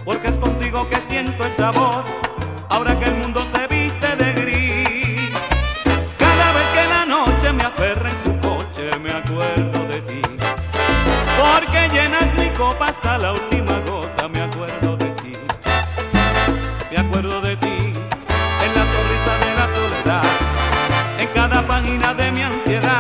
porque es contigo que siento el sabor, ahora que el mundo se viste de gris. Cada vez que la noche me aferra en su coche me acuerdo de ti, porque llenas mi copa hasta la última gota. Me acuerdo de ti, me acuerdo de ti, en la sonrisa de la soledad, en cada página de mi ansiedad.